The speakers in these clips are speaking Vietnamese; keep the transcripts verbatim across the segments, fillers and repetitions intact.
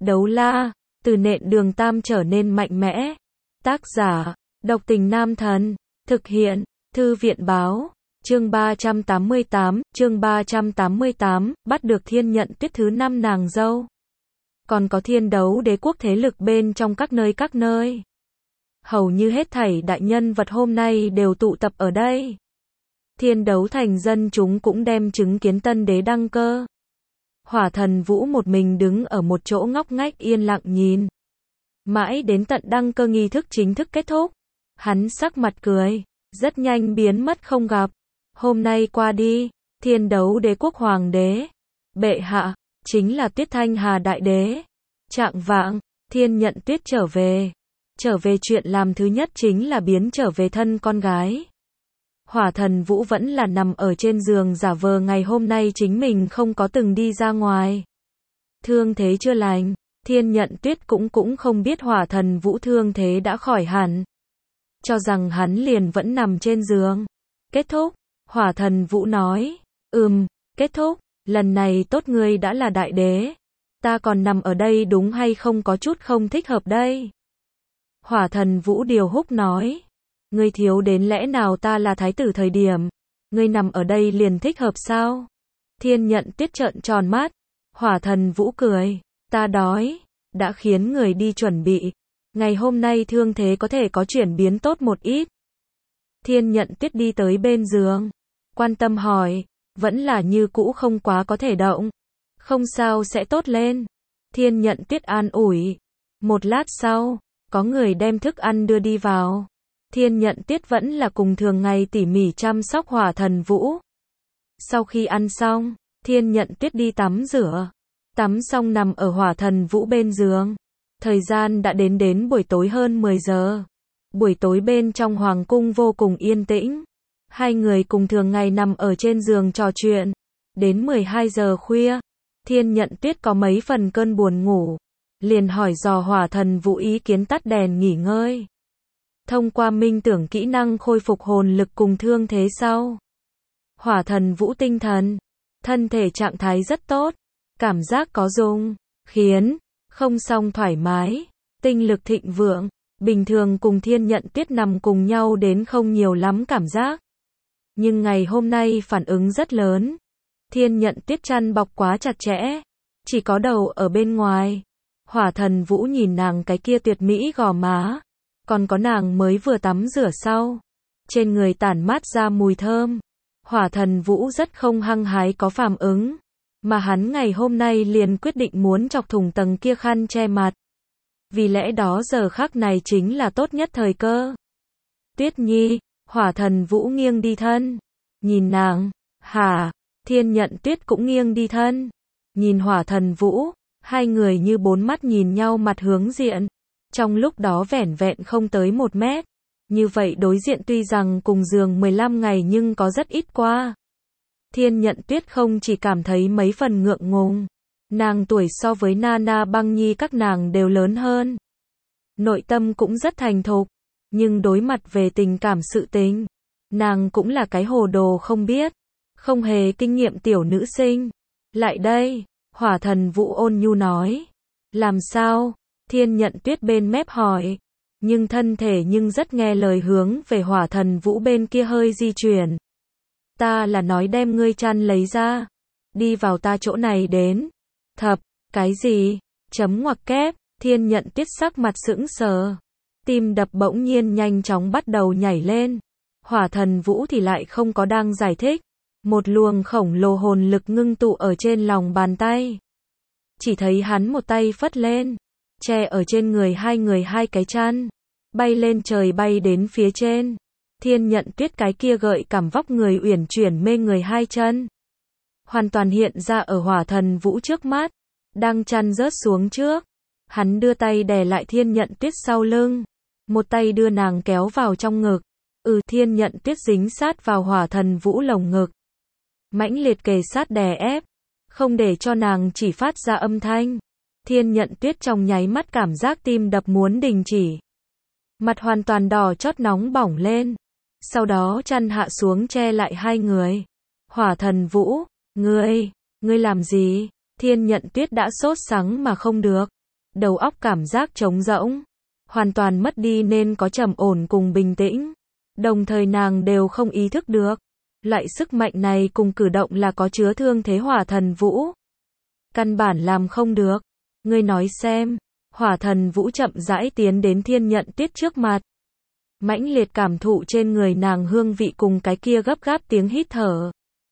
Đấu la, từ nện đường tam trở nên mạnh mẽ. Tác giả, độc tình nam thần. Thực hiện, thư viện báo. Chương ba trăm tám mươi tám, chương ba trăm tám mươi tám, bắt được Thiên Nhận Tuyết thứ năm nàng dâu. Còn có thiên đấu đế quốc thế lực bên trong các nơi các nơi. Hầu như hết thảy đại nhân vật hôm nay đều tụ tập ở đây. Thiên đấu thành dân chúng cũng đem chứng kiến tân đế đăng cơ. Hỏa Thần Vũ một mình đứng ở một chỗ ngóc ngách yên lặng nhìn. Mãi đến tận đăng cơ nghi thức chính thức kết thúc. Hắn sắc mặt cười, rất nhanh biến mất không gặp. Hôm nay qua đi, thiên đấu đế quốc hoàng đế. Bệ hạ, chính là Tuyết Thanh Hà đại đế. Trạng vạng, Thiên Nhận Tuyết trở về. Trở về chuyện làm thứ nhất chính là biến trở về thân con gái. Hỏa Thần Vũ vẫn là nằm ở trên giường giả vờ ngày hôm nay chính mình không có từng đi ra ngoài. Thương thế chưa lành, Thiên Nhận Tuyết cũng cũng không biết Hỏa Thần Vũ thương thế đã khỏi hẳn. Cho rằng hắn liền vẫn nằm trên giường. Kết thúc, Hỏa Thần Vũ nói, ừm, kết thúc, lần này tốt ngươi đã là đại đế. Ta còn nằm ở đây đúng hay không có chút không thích hợp đây. Hỏa Thần Vũ điều húc nói, ngươi thiếu đến lẽ nào ta là thái tử thời điểm, ngươi nằm ở đây liền thích hợp sao? Thiên Nhận Tuyết trợn tròn mắt, Hỏa Thần Vũ cười, ta đói, đã khiến người đi chuẩn bị, ngày hôm nay thương thế có thể có chuyển biến tốt một ít. Thiên Nhận Tuyết đi tới bên giường, quan tâm hỏi, vẫn là như cũ không quá có thể động, không sao sẽ tốt lên. Thiên Nhận Tuyết an ủi, một lát sau, có người đem thức ăn đưa đi vào. Thiên Nhận Tuyết vẫn là cùng thường ngày tỉ mỉ chăm sóc Hỏa Thần Vũ. Sau khi ăn xong, Thiên Nhận Tuyết đi tắm rửa. Tắm xong nằm ở Hỏa Thần Vũ bên giường. Thời gian đã đến đến buổi tối hơn mười giờ. Buổi tối bên trong hoàng cung vô cùng yên tĩnh. Hai người cùng thường ngày nằm ở trên giường trò chuyện. Đến mười hai giờ khuya, Thiên Nhận Tuyết có mấy phần cơn buồn ngủ. Liền hỏi dò Hỏa Thần Vũ ý kiến tắt đèn nghỉ ngơi. Thông qua minh tưởng kỹ năng khôi phục hồn lực cùng thương thế sau. Hỏa Thần Vũ tinh thần, thân thể trạng thái rất tốt, cảm giác có dùng, khiến, không song thoải mái, tinh lực thịnh vượng, bình thường cùng Thiên Nhận Tuyết nằm cùng nhau đến không nhiều lắm cảm giác. Nhưng ngày hôm nay phản ứng rất lớn. Thiên Nhận Tuyết chăn bọc quá chặt chẽ, chỉ có đầu ở bên ngoài. Hỏa Thần Vũ nhìn nàng cái kia tuyệt mỹ gò má. Còn có nàng mới vừa tắm rửa sau. Trên người tản mát ra mùi thơm. Hỏa Thần Vũ rất không hăng hái có phản ứng. Mà hắn ngày hôm nay liền quyết định muốn chọc thủng tầng kia khăn che mặt. Vì lẽ đó giờ khắc này chính là tốt nhất thời cơ. Tuyết Nhi, Hỏa Thần Vũ nghiêng đi thân. Nhìn nàng, hả, Thiên Nhận Tuyết cũng nghiêng đi thân. Nhìn Hỏa Thần Vũ, hai người như bốn mắt nhìn nhau mặt hướng diện. Trong lúc đó vẻn vẹn không tới một mét. Như vậy đối diện tuy rằng cùng giường mười lăm ngày nhưng có rất ít qua. Thiên Nhận Tuyết không chỉ cảm thấy mấy phần ngượng ngùng. Nàng tuổi so với Nana Băng Nhi các nàng đều lớn hơn. Nội tâm cũng rất thành thục. Nhưng đối mặt về tình cảm sự tình. Nàng cũng là cái hồ đồ không biết. Không hề kinh nghiệm tiểu nữ sinh. Lại đây, Hỏa Thần Vũ ôn nhu nói. Làm sao? Thiên Nhận Tuyết bên mép hỏi, nhưng thân thể nhưng rất nghe lời hướng về Hỏa Thần Vũ bên kia hơi di chuyển. Ta là nói đem ngươi chăn lấy ra, đi vào ta chỗ này đến. Thập, cái gì? Chấm ngoặc kép, Thiên Nhận Tuyết sắc mặt sững sờ. Tim đập bỗng nhiên nhanh chóng bắt đầu nhảy lên. Hỏa Thần Vũ thì lại không có đang giải thích. Một luồng khổng lồ hồn lực ngưng tụ ở trên lòng bàn tay. Chỉ thấy hắn một tay phất lên. Che ở trên người hai người hai cái chăn, bay lên trời bay đến phía trên. Thiên Nhận Tuyết cái kia gợi cảm vóc người uyển chuyển mê người hai chân, hoàn toàn hiện ra ở Hỏa Thần Vũ trước mắt. Đang chăn rớt xuống trước, hắn đưa tay đè lại Thiên Nhận Tuyết sau lưng, một tay đưa nàng kéo vào trong ngực. Ừ, Thiên Nhận Tuyết dính sát vào Hỏa Thần Vũ lồng ngực, mãnh liệt kề sát đè ép, không để cho nàng chỉ phát ra âm thanh. Thiên Nhận Tuyết trong nháy mắt cảm giác tim đập muốn đình chỉ. Mặt hoàn toàn đỏ chót nóng bỏng lên. Sau đó chăn hạ xuống che lại hai người. Hỏa Thần Vũ, ngươi, ngươi làm gì? Thiên Nhận Tuyết đã sốt sắng mà không được. đầu óc cảm giác trống rỗng, hoàn toàn mất đi nên có trầm ổn cùng bình tĩnh. Đồng thời nàng đều không ý thức được, loại sức mạnh này cùng cử động là có chứa thương thế hỏa thần vũ. Căn bản làm không được. Ngươi nói xem, hỏa thần vũ chậm rãi tiến đến Thiên Nhận Tuyết trước mặt. Mãnh liệt cảm thụ trên người nàng hương vị cùng cái kia gấp gáp tiếng hít thở.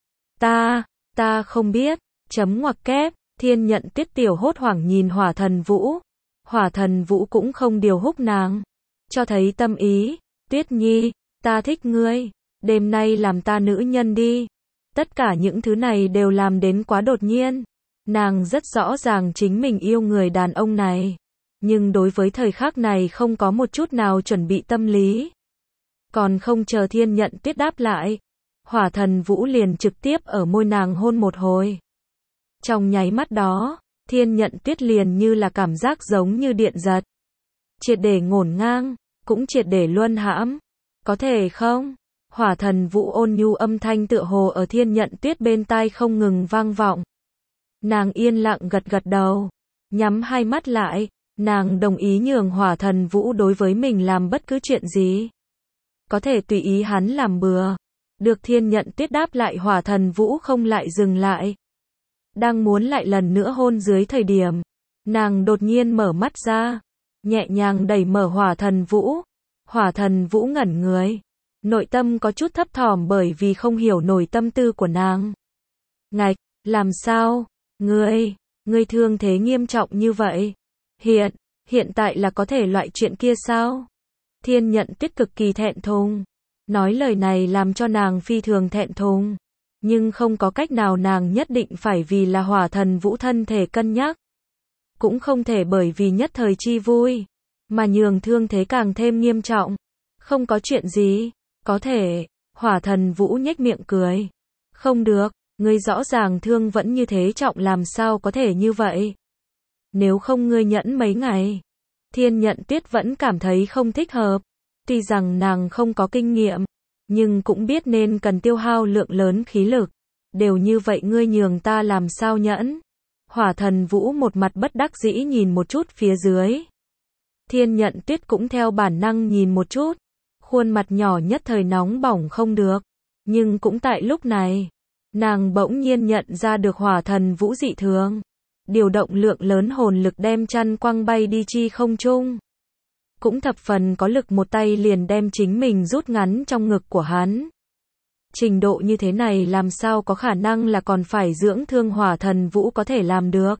Ta, ta không biết, chấm ngoặc kép, Thiên Nhận Tuyết tiểu hốt hoảng nhìn hỏa thần vũ. Hỏa thần vũ cũng không điều húc nàng, cho thấy tâm ý. Tuyết Nhi, ta thích ngươi, đêm nay làm ta nữ nhân đi. Tất cả những thứ này đều làm đến quá đột nhiên. Nàng rất rõ ràng chính mình yêu người đàn ông này, nhưng đối với thời khắc này không có một chút nào chuẩn bị tâm lý. Còn không chờ Thiên Nhận Tuyết đáp lại, hỏa thần vũ liền trực tiếp ở môi nàng hôn một hồi. Trong nháy mắt đó, Thiên Nhận Tuyết liền như là cảm giác giống như điện giật. Triệt để ngổn ngang, cũng triệt để luân hãm. Có thể không? Hỏa thần vũ ôn nhu âm thanh tựa hồ ở Thiên Nhận Tuyết bên tai không ngừng vang vọng. Nàng yên lặng gật gật đầu, nhắm hai mắt lại, nàng đồng ý nhường hỏa thần vũ đối với mình làm bất cứ chuyện gì. Có thể tùy ý hắn làm bừa. Được Thiên Nhận Tuyết đáp lại, hỏa thần vũ không lại dừng lại. Đang muốn lại lần nữa hôn dưới thời điểm, nàng đột nhiên mở mắt ra, nhẹ nhàng đẩy mở hỏa thần vũ. Hỏa thần vũ ngẩn người, nội tâm có chút thấp thỏm bởi vì không hiểu nổi tâm tư của nàng. Ngạch, làm sao? Ngươi, ngươi thương thế nghiêm trọng như vậy. Hiện, hiện tại là có thể loại chuyện kia sao? Thiên Nhận Tuyết cực kỳ thẹn thùng. Nói lời này làm cho nàng phi thường thẹn thùng. Nhưng không có cách nào, nàng nhất định phải vì là hỏa thần vũ thân thể cân nhắc. Cũng không thể bởi vì nhất thời chi vui, mà nhường thương thế càng thêm nghiêm trọng. Không có chuyện gì, có thể. Hỏa thần vũ nhếch miệng cười. Không được. Ngươi rõ ràng thương vẫn như thế trọng, làm sao có thể như vậy? Nếu không ngươi nhẫn mấy ngày. Thiên Nhận Tuyết vẫn cảm thấy không thích hợp. Tuy rằng nàng không có kinh nghiệm, nhưng cũng biết nên cần tiêu hao lượng lớn khí lực. Đều như vậy ngươi nhường ta làm sao nhẫn? Hỏa thần vũ một mặt bất đắc dĩ nhìn một chút phía dưới. Thiên Nhận Tuyết cũng theo bản năng nhìn một chút. Khuôn mặt nhỏ nhất thời nóng bỏng không được. Nhưng cũng tại lúc này, nàng bỗng nhiên nhận ra được hỏa thần vũ dị thường. Điều động lượng lớn hồn lực đem chăn quăng bay đi chi không trung. Cũng thập phần có lực, một tay liền đem chính mình rút ngắn trong ngực của hắn. Trình độ như thế này làm sao có khả năng là còn phải dưỡng thương hỏa thần vũ có thể làm được.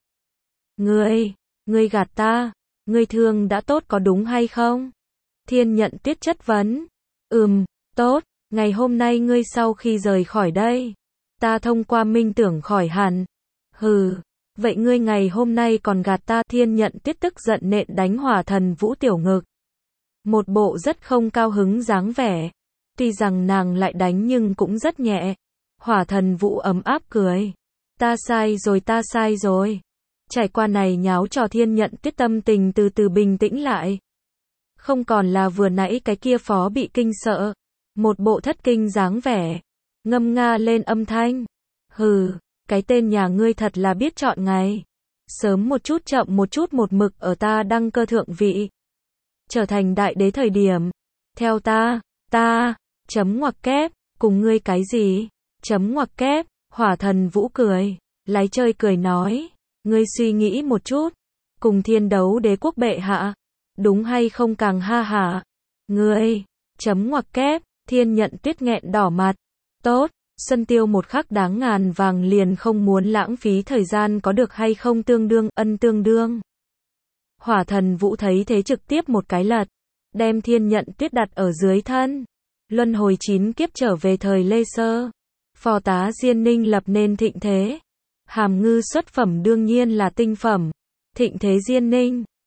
Ngươi, ngươi gạt ta, ngươi thương đã tốt có đúng hay không? Thiên Nhận Tuyết chất vấn. Ừm, tốt, ngày hôm nay ngươi sau khi rời khỏi đây, ta thông qua minh tưởng khỏi hẳn. Hừ, vậy ngươi ngày hôm nay còn gạt ta? Thiên Nhận Tuyết tức giận nện đánh hỏa thần vũ tiểu ngực. Một bộ rất không cao hứng dáng vẻ. Tuy rằng nàng lại đánh nhưng cũng rất nhẹ. Hỏa thần vũ ấm áp cười. Ta sai rồi, ta sai rồi. Trải qua này nháo trò, Thiên Nhận Tuyết tâm tình từ từ bình tĩnh lại. Không còn là vừa nãy cái kia phó bị kinh sợ. Một bộ thất kinh dáng vẻ. Ngâm nga lên âm thanh. Hừ, cái tên nhà ngươi thật là biết chọn ngày. Sớm một chút chậm một chút, một mực ở ta đăng cơ thượng vị. Trở thành đại đế thời điểm. Theo ta, ta, chấm ngoặc kép, cùng ngươi cái gì? Chấm ngoặc kép, hỏa thần vũ cười. Lái chơi cười nói. Ngươi suy nghĩ một chút. Cùng thiên đấu đế quốc bệ hạ. Đúng hay không càng ha hả? Ngươi, chấm ngoặc kép, Thiên Nhận Tuyết nghẹn đỏ mặt. Tốt, Xuân Tiêu một khắc đáng ngàn vàng, liền không muốn lãng phí thời gian, có được hay không tương đương, ân tương đương. Hỏa thần vũ thấy thế trực tiếp một cái lật, đem Thiên Nhận Tuyết đặt ở dưới thân. Luân hồi chín kiếp trở về thời Lê Sơ. Phò tá Diên Ninh lập nên thịnh thế. Hàm ngư xuất phẩm đương nhiên là tinh phẩm. Thịnh thế Diên Ninh,